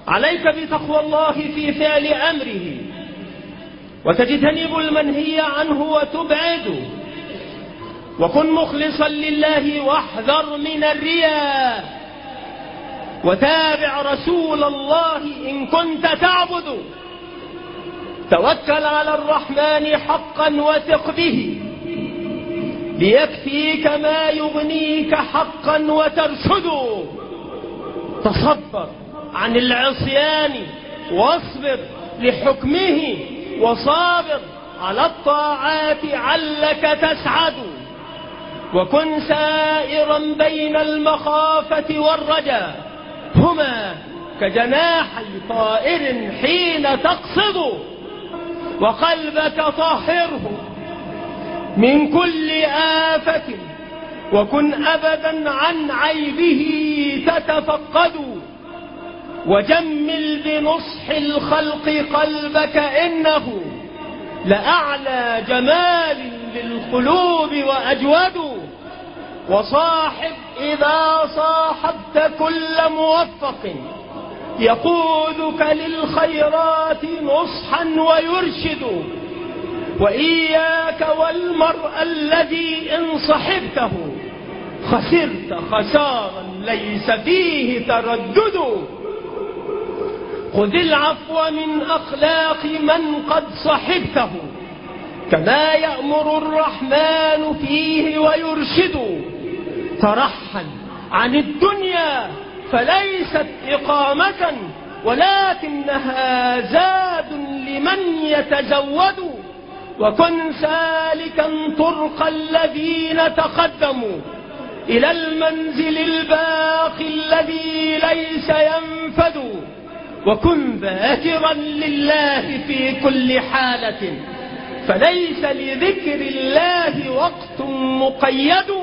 عليك بتقوى الله في فعل أمره، وتجتنب المنهي عنه وتبعده، وكن مخلصا لله واحذر من الرياء، وتابع رسول الله إن كنت تعبد. توكل على الرحمن حقا وثق به، ليكفيك ما يغنيك حقا وترشد. تصبر عن العصيان واصبر لحكمه، وصابر على الطاعات علك تسعد. وكن سائرا بين المخافة والرجاء، هما كجناحي طائر حين تقصد. وقلبك طهره من كل آفة، وكن أبدا عن عيبه تتفقد. وجمل بنصح الخلق قلبك، إنه لأعلى جمال للقلوب وأجود. وصاحب إذا صاحبت كل موفق، يقودك للخيرات نصحا ويرشد. وإياك والمرء الذي إن صحبته خسرت خسارا ليس فيه تردد. خذ العفو من أخلاق من قد صحبته، كما يأمر الرحمن فيه ويرشد. ترحل عن الدنيا فليست إقامة، ولكنها زاد لمن يتزود. وكن سالكا طرق الذين تقدموا إلى المنزل الباقي الذي ليس ينفد. وكن ذاكرا لله في كل حالة، فليس لذكر الله وقت مقيد.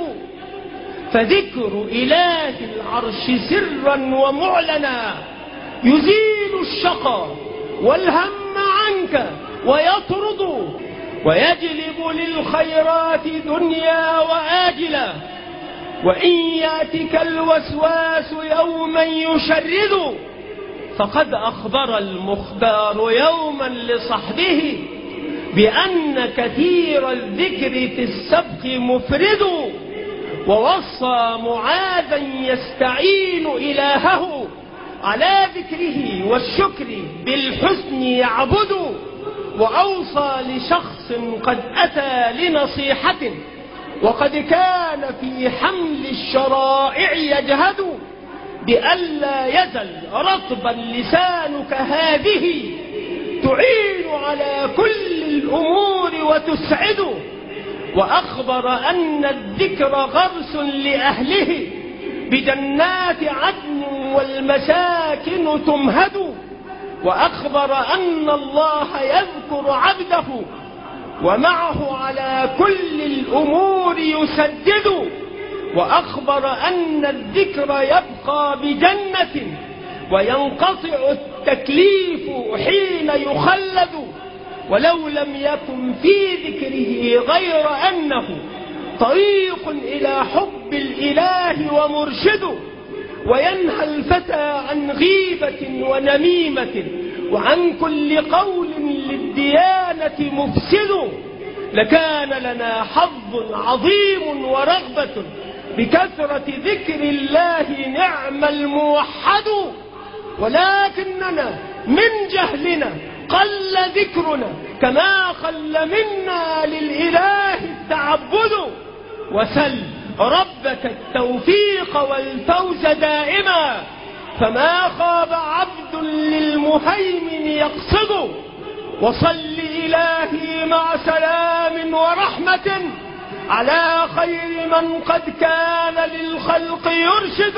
فذكر إله العرش سرا ومعلنا يزيل الشقى والهم عنك ويطرد، ويجلب للخيرات دنيا وآجلا. وإن يأتك الوسواس يوما يشرد، فقد أخبر المختار يوما لصحبه بأن كثير الذكر في السبق مفرد. ووصى معاذا يستعين إلهه على ذكره والشكر بالحسن يعبد. وأوصى لشخص قد أتى لنصيحة، وقد كان في حمل الشرائع يجهد، بألا يزل رطبا لسانك هذه تعين على كل الأمور وتسعد. وأخبر أن الذكر غرس لأهله بجنات عدن والمساكن تمهد. وأخبر أن الله يذكر عبده ومعه على كل الأمور يسدد. وأخبر أن الذكر يبقى بجنة وينقطع التكليف حين يخلد. ولو لم يكن في ذكره غير أنه طريق إلى حب الإله ومرشد. وينهى الفتى عن غيبة ونميمة وعن كل قول للديانة مفسد. لكان لنا حظ عظيم ورغبة بكثرة ذكر الله نعم الموحد، ولكننا من جهلنا قل ذكرنا كما قل منا للإله التعبد. وسل ربك التوفيق والفوز دائما، فما خاب عبد للمهيمن يقصد. وصل إلهي مع سلام ورحمة على خير من قد كان للخلق يرشد،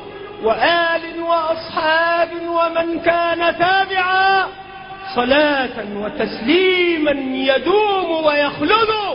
وآل وأصحاب ومن كان تابعا، صلاة وتسليما يدوم ويخلد.